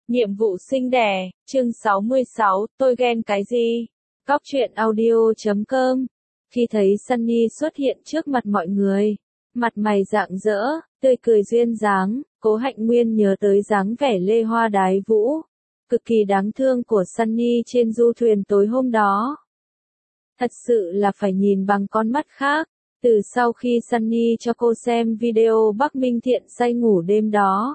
Nhiệm vụ sinh đẻ, chương 66, tôi ghen cái gì? Cóc truyện audio.com. Khi thấy Sunny xuất hiện trước mặt mọi người, mặt mày rạng rỡ, tươi cười duyên dáng, Cố Hạnh Nguyên nhớ tới dáng vẻ lê hoa đái vũ, cực kỳ đáng thương của Sunny trên du thuyền tối hôm đó. Thật sự là phải nhìn bằng con mắt khác. Từ sau khi Sunny cho cô xem video Bắc Minh Thiện say ngủ đêm đó,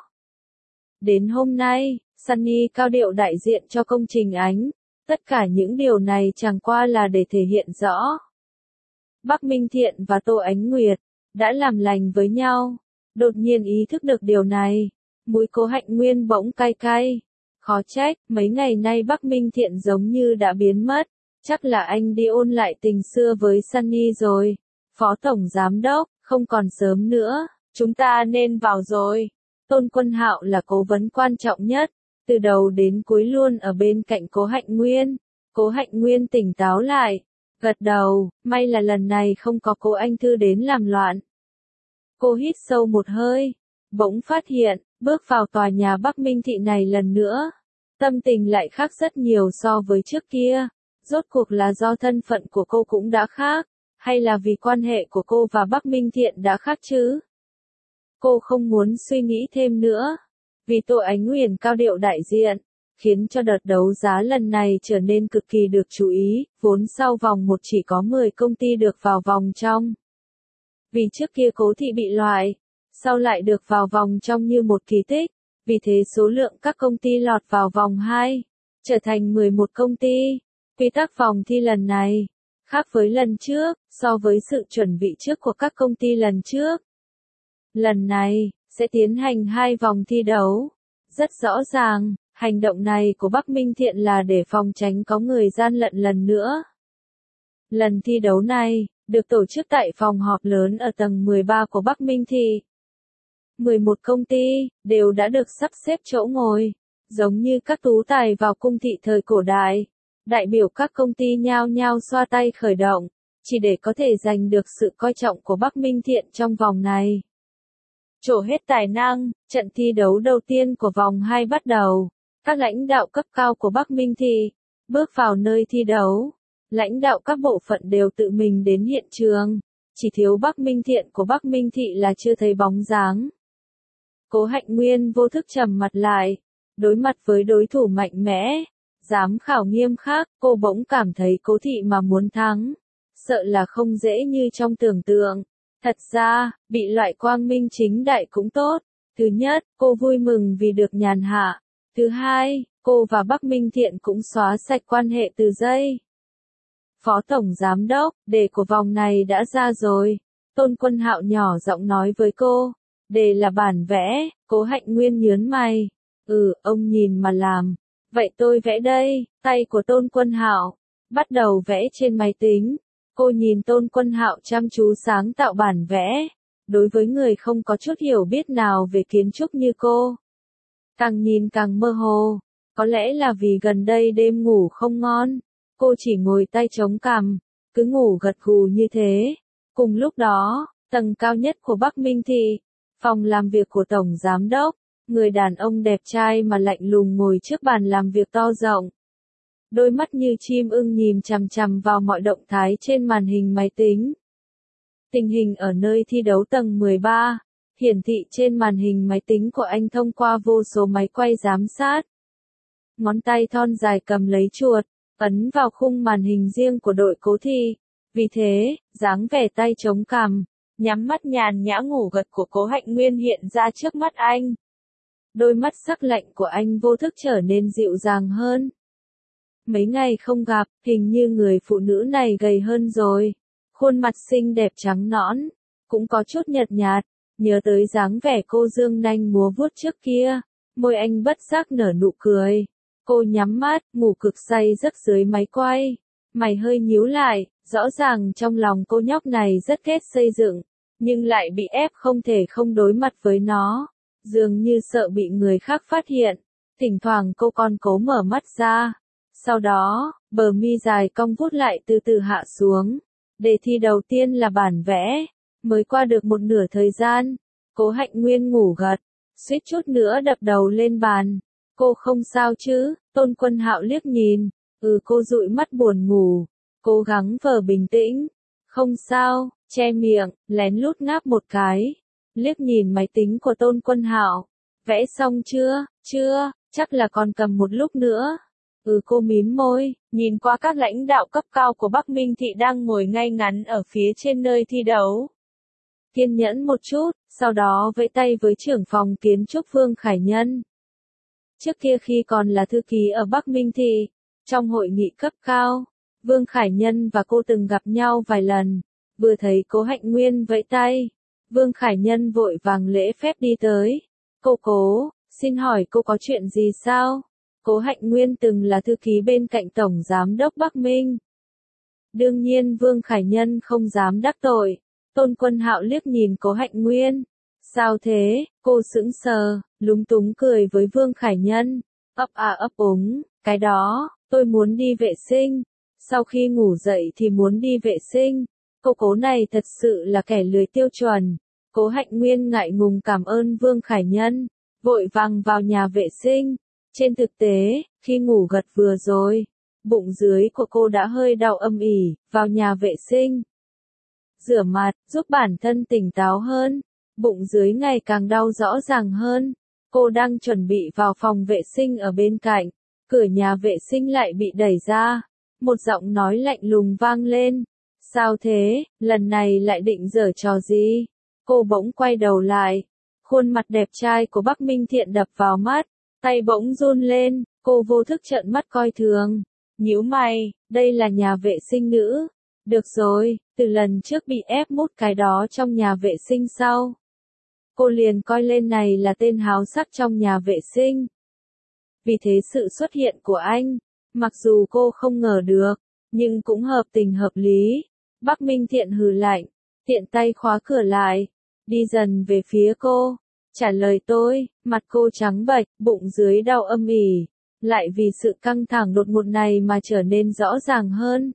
đến hôm nay, Sunny cao điệu đại diện cho công trình ánh. Tất cả những điều này chẳng qua là để thể hiện rõ Bắc Minh Thiện và Tô Ánh Nguyệt đã làm lành với nhau. Đột nhiên ý thức được điều này, mũi Cố Hạnh Nguyên bỗng cay cay. Khó trách, mấy ngày nay Bắc Minh Thiện giống như đã biến mất. Chắc là anh đi ôn lại tình xưa với Sunny rồi. Phó Tổng Giám Đốc, không còn sớm nữa, chúng ta nên vào rồi. Tôn Quân Hạo là cố vấn quan trọng nhất, từ đầu đến cuối luôn ở bên cạnh Cố Hạnh Nguyên. Cố Hạnh Nguyên tỉnh táo lại, gật đầu, may là lần này không có Cố Anh Thư đến làm loạn. Cô hít sâu một hơi, bỗng phát hiện, bước vào tòa nhà Bắc Minh Thị này lần nữa. Tâm tình lại khác rất nhiều so với trước kia, rốt cuộc là do thân phận của cô cũng đã khác, hay là vì quan hệ của cô và Bắc Minh Thiện đã khác chứ? Cô không muốn suy nghĩ thêm nữa, vì Tô Ánh Huyền cao điệu đại diện, khiến cho đợt đấu giá lần này trở nên cực kỳ được chú ý, vốn sau vòng 1 chỉ có 10 công ty được vào vòng trong. Vì trước kia Cố Thị bị loại, sau lại được vào vòng trong như một kỳ tích, vì thế số lượng các công ty lọt vào vòng 2, trở thành 11 công ty. Quy tắc vòng thi lần này khác với lần trước, so với sự chuẩn bị trước của các công ty lần trước. Lần này, sẽ tiến hành 2 vòng thi đấu. Rất rõ ràng, hành động này của Bắc Minh Thiện là để phòng tránh có người gian lận lần nữa. Lần thi đấu này, được tổ chức tại phòng họp lớn ở tầng 13 của Bắc Minh Thị. 11 công ty, đều đã được sắp xếp chỗ ngồi, giống như các tú tài vào cung thị thời cổ đại. Đại biểu các công ty nhao nhao xoa tay khởi động, chỉ để có thể giành được sự coi trọng của Bắc Minh Thiện trong vòng này. Trổ hết tài năng, trận thi đấu đầu tiên của vòng 2 bắt đầu. Các lãnh đạo cấp cao của Bắc Minh Thị bước vào nơi thi đấu. Lãnh đạo các bộ phận đều tự mình đến hiện trường, chỉ thiếu Bắc Minh Thiện của Bắc Minh Thị là chưa thấy bóng dáng. Cố Hạnh Nguyên vô thức trầm mặt lại, đối mặt với đối thủ mạnh mẽ, giám khảo nghiêm khắc, cô bỗng cảm thấy Cố Thị mà muốn thắng, sợ là không dễ như trong tưởng tượng. Thật ra, bị loại quang minh chính đại cũng tốt. Thứ nhất, cô vui mừng vì được nhàn hạ. Thứ hai, cô và Bắc Minh Thiện cũng xóa sạch quan hệ từ giây. Phó Tổng Giám Đốc, đề của vòng này đã ra rồi. Tôn Quân Hạo nhỏ giọng nói với cô. Đề là bản vẽ. Cố Hạnh Nguyên nhướng mày. Ông nhìn mà làm. Vậy tôi vẽ đây. Tay của Tôn Quân Hạo bắt đầu vẽ trên máy tính. Cô nhìn Tôn Quân Hạo chăm chú sáng tạo bản vẽ. Đối với người không có chút hiểu biết nào về kiến trúc như cô, càng nhìn càng mơ hồ. Có lẽ là vì gần đây đêm ngủ không ngon, cô chỉ ngồi tay chống cằm, cứ ngủ gật gù như thế. Cùng lúc đó, tầng cao nhất của Bắc Minh Thị, phòng làm việc của Tổng Giám Đốc, người đàn ông đẹp trai mà lạnh lùng ngồi trước bàn làm việc to rộng. Đôi mắt như chim ưng nhìn chằm chằm vào mọi động thái trên màn hình máy tính. Tình hình ở nơi thi đấu tầng 13, hiển thị trên màn hình máy tính của anh thông qua vô số máy quay giám sát. Ngón tay thon dài cầm lấy chuột, ấn vào khung màn hình riêng của đội Cố Thị. Vì thế, dáng vẻ tay chống cằm, nhắm mắt nhàn nhã ngủ gật của Cố Hạnh Nguyên hiện ra trước mắt anh. Đôi mắt sắc lạnh của anh vô thức trở nên dịu dàng hơn. Mấy ngày không gặp, hình như người phụ nữ này gầy hơn rồi. Khuôn mặt xinh đẹp trắng nõn, cũng có chút nhợt nhạt, nhớ tới dáng vẻ cô dương nanh múa vuốt trước kia, môi anh bất giác nở nụ cười. Cô nhắm mắt, ngủ cực say giấc dưới máy quay, mày hơi nhíu lại, rõ ràng trong lòng cô nhóc này rất ghét xây dựng, nhưng lại bị ép không thể không đối mặt với nó, dường như sợ bị người khác phát hiện. Thỉnh thoảng cô còn cố mở mắt ra. Sau đó, bờ mi dài cong vút lại từ từ hạ xuống. Đề thi đầu tiên là bản vẽ. Mới qua được một nửa thời gian, Cố Hạnh Nguyên ngủ gật, suýt chút nữa đập đầu lên bàn. Cô không sao chứ? Tôn Quân Hạo liếc nhìn. Cô dụi mắt buồn ngủ. Cố gắng vờ bình tĩnh. Không sao, che miệng, lén lút ngáp một cái. Liếc nhìn máy tính của Tôn Quân Hạo. Vẽ xong chưa? Chưa, chắc là còn cầm một lúc nữa. Cô mím môi, nhìn qua các lãnh đạo cấp cao của Bắc Minh Thị đang ngồi ngay ngắn ở phía trên nơi thi đấu. Kiên nhẫn một chút, sau đó vẫy tay với trưởng phòng kiến trúc Vương Khải Nhân. Trước kia khi còn là thư ký ở Bắc Minh Thị, trong hội nghị cấp cao, Vương Khải Nhân và cô từng gặp nhau vài lần. Vừa thấy Cố Hạnh Nguyên vẫy tay, Vương Khải Nhân vội vàng lễ phép đi tới. Cố, xin hỏi cô có chuyện gì sao? Cố Hạnh Nguyên từng là thư ký bên cạnh Tổng Giám đốc Bắc Minh. Đương nhiên Vương Khải Nhân không dám đắc tội. Tôn Quân Hạo liếc nhìn Cố Hạnh Nguyên. Sao thế? Cô sững sờ, lúng túng cười với Vương Khải Nhân. Ấp úng, cái đó, tôi muốn đi vệ sinh. Sau khi ngủ dậy thì muốn đi vệ sinh. Cố này thật sự là kẻ lười tiêu chuẩn. Cố Hạnh Nguyên ngại ngùng cảm ơn Vương Khải Nhân, vội vàng vào nhà vệ sinh. Trên thực tế, khi ngủ gật vừa rồi, bụng dưới của cô đã hơi đau âm ỉ, vào nhà vệ sinh. Rửa mặt, giúp bản thân tỉnh táo hơn, bụng dưới ngày càng đau rõ ràng hơn. Cô đang chuẩn bị vào phòng vệ sinh ở bên cạnh, cửa nhà vệ sinh lại bị đẩy ra. Một giọng nói lạnh lùng vang lên. Sao thế, lần này lại định giở trò gì? Cô bỗng quay đầu lại. Khuôn mặt đẹp trai của Bắc Minh Thiện đập vào mắt, tay bỗng run lên, cô vô thức trợn mắt coi thường. Nhíu mày, đây là nhà vệ sinh nữ. Được rồi, từ lần trước bị ép mút cái đó trong nhà vệ sinh sau. Cô liền coi lên này là tên háo sắc trong nhà vệ sinh. Vì thế sự xuất hiện của anh, mặc dù cô không ngờ được, nhưng cũng hợp tình hợp lý. Bắc Minh Thiện hừ lạnh, tiện tay khóa cửa lại, đi dần về phía cô. Trả lời tôi, mặt cô trắng bệch, bụng dưới đau âm ỉ, lại vì sự căng thẳng đột ngột này mà trở nên rõ ràng hơn.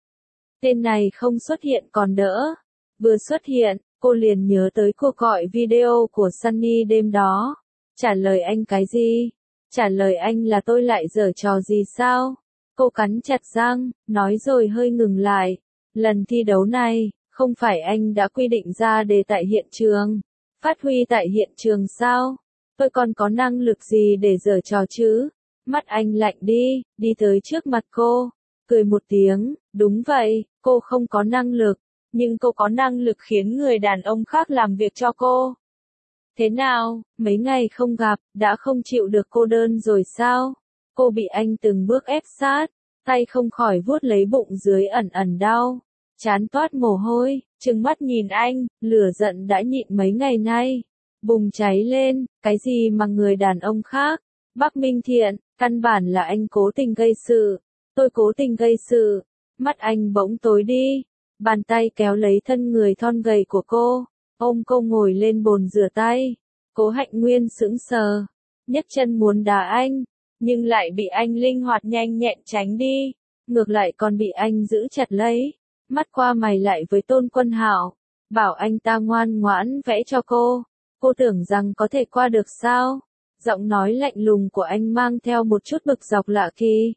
Tên này không xuất hiện còn đỡ. Vừa xuất hiện, cô liền nhớ tới cuộc gọi video của Sunny đêm đó. Trả lời anh cái gì? Trả lời anh là tôi lại giở trò gì sao? Cô cắn chặt răng, nói rồi hơi ngừng lại. Lần thi đấu này, không phải anh đã quy định ra đề tại hiện trường, phát huy tại hiện trường sao? Tôi còn có năng lực gì để giở trò chứ? Mắt anh lạnh đi tới trước mặt cô, cười một tiếng, đúng vậy, cô không có năng lực, nhưng cô có năng lực khiến người đàn ông khác làm việc cho cô. Thế nào, mấy ngày không gặp, đã không chịu được cô đơn rồi sao? Cô bị anh từng bước ép sát, tay không khỏi vuốt lấy bụng dưới ẩn ẩn đau, chán toát mồ hôi, trừng mắt nhìn anh, lửa giận đã nhịn mấy ngày nay, bùng cháy lên, cái gì mà người đàn ông khác? Bắc Minh Thiện, căn bản là anh cố tình gây sự, tôi cố tình gây sự. Mắt anh bỗng tối đi, bàn tay kéo lấy thân người thon gầy của cô, ôm cô ngồi lên bồn rửa tay. Cố Hạnh Nguyên sững sờ, nhấc chân muốn đá anh, nhưng lại bị anh linh hoạt nhanh nhẹn tránh đi, ngược lại còn bị anh giữ chặt lấy. Mắt qua mày lại với Tôn Quân Hạo, bảo anh ta ngoan ngoãn vẽ cho cô. Cô tưởng rằng có thể qua được sao? Giọng nói lạnh lùng của anh mang theo một chút bực dọc lạ kỳ.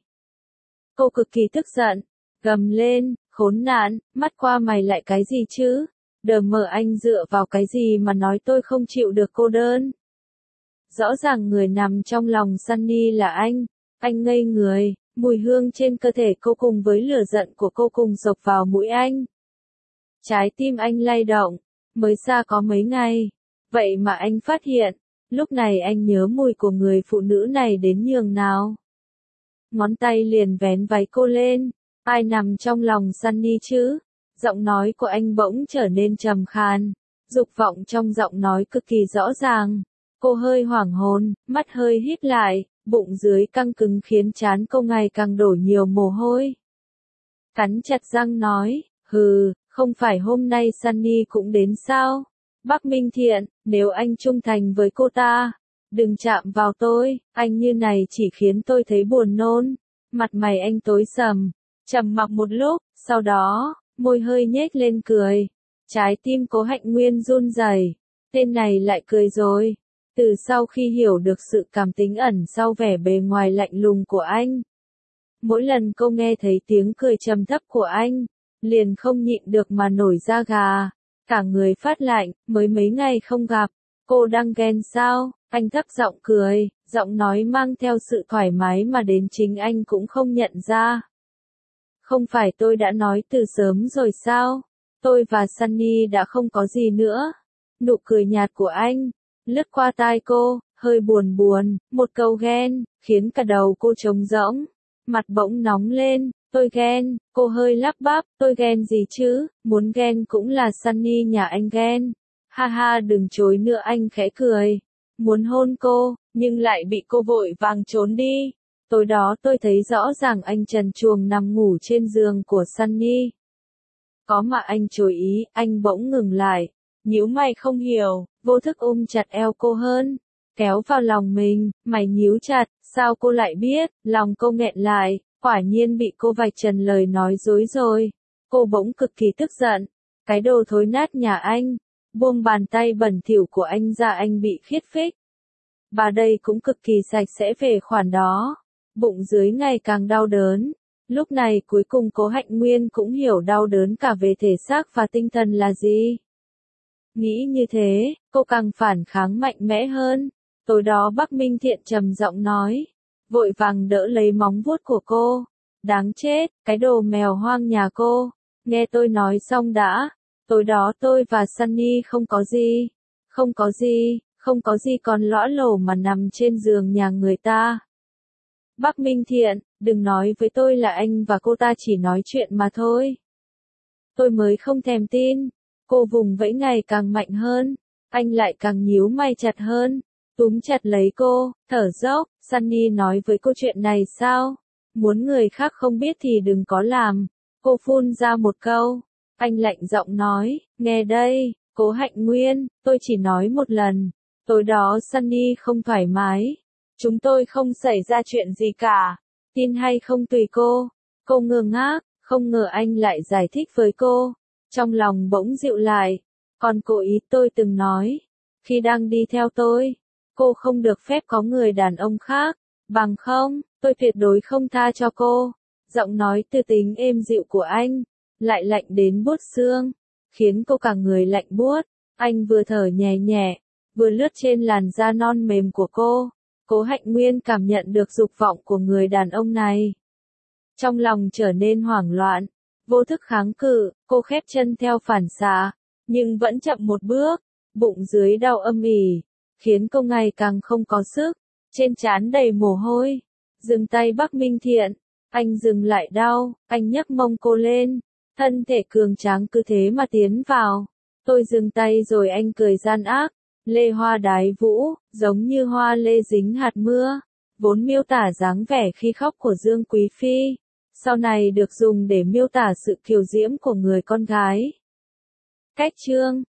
Cô cực kỳ tức giận, gầm lên, khốn nạn, mắt qua mày lại cái gì chứ? Đờ mờ anh dựa vào cái gì mà nói tôi không chịu được cô đơn? Rõ ràng người nằm trong lòng Sunny là anh ngây người, mùi hương trên cơ thể cô cùng với lửa giận của cô cùng xộc vào mũi anh. Trái tim anh lay động, mới xa có mấy ngày, vậy mà anh phát hiện, lúc này anh nhớ mùi của người phụ nữ này đến nhường nào. Ngón tay liền vén váy cô lên, ai nằm trong lòng Sunny chứ? Giọng nói của anh bỗng trở nên trầm khàn, dục vọng trong giọng nói cực kỳ rõ ràng. Cô hơi hoảng hồn, mắt hơi híp lại, bụng dưới căng cứng khiến trán cô ngày càng đổ nhiều mồ hôi. Cắn chặt răng nói, không phải hôm nay Sunny cũng đến sao? Bắc Minh Thiện, nếu anh trung thành với cô ta, đừng chạm vào tôi, anh như này chỉ khiến tôi thấy buồn nôn. Mặt mày anh tối sầm, trầm mặc một lúc, sau đó, môi hơi nhếch lên cười. Trái tim Cố Hạnh Nguyên run rẩy, tên này lại cười rồi. Từ sau khi hiểu được sự cảm tính ẩn sau vẻ bề ngoài lạnh lùng của anh, mỗi lần cô nghe thấy tiếng cười trầm thấp của anh, liền không nhịn được mà nổi da gà, cả người phát lạnh. Mới mấy ngày không gặp, cô đang ghen sao? Anh thấp giọng cười, giọng nói mang theo sự thoải mái mà đến chính anh cũng không nhận ra. Không phải tôi đã nói từ sớm rồi sao? Tôi và Sunny đã không có gì nữa. Nụ cười nhạt của anh lướt qua tai cô, hơi buồn buồn, một câu ghen, khiến cả đầu cô trống rỗng, mặt bỗng nóng lên. Tôi ghen, cô hơi lắp bắp, tôi ghen gì chứ, muốn ghen cũng là Sunny nhà anh ghen. Ha ha, đừng chối nữa, anh khẽ cười, muốn hôn cô, nhưng lại bị cô vội vàng trốn đi. Tối đó tôi thấy rõ ràng anh trần truồng nằm ngủ trên giường của Sunny. Có mà anh chối ý, anh bỗng ngừng lại, nhíu mày không hiểu, vô thức ôm chặt eo cô hơn, kéo vào lòng mình. Mày nhíu chặt, sao cô lại biết? Lòng cô nghẹn lại, quả nhiên bị cô vạch trần lời nói dối rồi. Cô bỗng cực kỳ tức giận, cái đồ thối nát nhà anh, buông bàn tay bẩn thỉu của anh ra, anh bị khiết phích. Bà đây cũng cực kỳ sạch sẽ về khoản đó. Bụng dưới ngày càng đau đớn. Lúc này cuối cùng Cố Hạnh Nguyên cũng hiểu đau đớn cả về thể xác và tinh thần là gì. Nghĩ như thế, cô càng phản kháng mạnh mẽ hơn. Tối đó Bắc Minh Thiện trầm giọng nói, vội vàng đỡ lấy móng vuốt của cô. Đáng chết, cái đồ mèo hoang nhà cô. Nghe tôi nói xong đã. Tối đó tôi và Sunny không có gì. Không có gì, không có gì còn lõa lồ mà nằm trên giường nhà người ta. Bắc Minh Thiện, đừng nói với tôi là anh và cô ta chỉ nói chuyện mà thôi. Tôi mới không thèm tin. Cô vùng vẫy ngày càng mạnh hơn. Anh lại càng nhíu mày chặt hơn. Túm chặt lấy cô, thở dốc. Sunny nói với cô chuyện này sao? Muốn người khác không biết thì đừng có làm. Cô phun ra một câu. Anh lạnh giọng nói, nghe đây, Cố Hạnh Nguyên, tôi chỉ nói một lần. Tối đó Sunny không thoải mái. Chúng tôi không xảy ra chuyện gì cả. Tin hay không tùy cô. Cô ngơ ngác, không ngờ anh lại giải thích với cô. Trong lòng bỗng dịu lại. Còn cô ý tôi từng nói. Khi đang đi theo tôi, cô không được phép có người đàn ông khác. Bằng không, tôi tuyệt đối không tha cho cô. Giọng nói tư tính êm dịu của anh lại lạnh đến buốt xương, khiến cô cả người lạnh buốt. Anh vừa thở nhẹ nhẹ, vừa lướt trên làn da non mềm của cô. Cố Hạnh Nguyên cảm nhận được dục vọng của người đàn ông này. Trong lòng trở nên hoảng loạn, vô thức kháng cự, cô khép chân theo phản xạ, nhưng vẫn chậm một bước, bụng dưới đau âm ỉ, khiến cô ngày càng không có sức, trên trán đầy mồ hôi. Dừng tay Bắc Minh Thiện, anh dừng lại đau, anh nhấc mông cô lên, thân thể cường tráng cứ thế mà tiến vào. Tôi dừng tay rồi anh cười gian ác. Lê hoa đái vũ, giống như hoa lê dính hạt mưa, vốn miêu tả dáng vẻ khi khóc của Dương Quý Phi, sau này được dùng để miêu tả sự kiều diễm của người con gái. Cách chương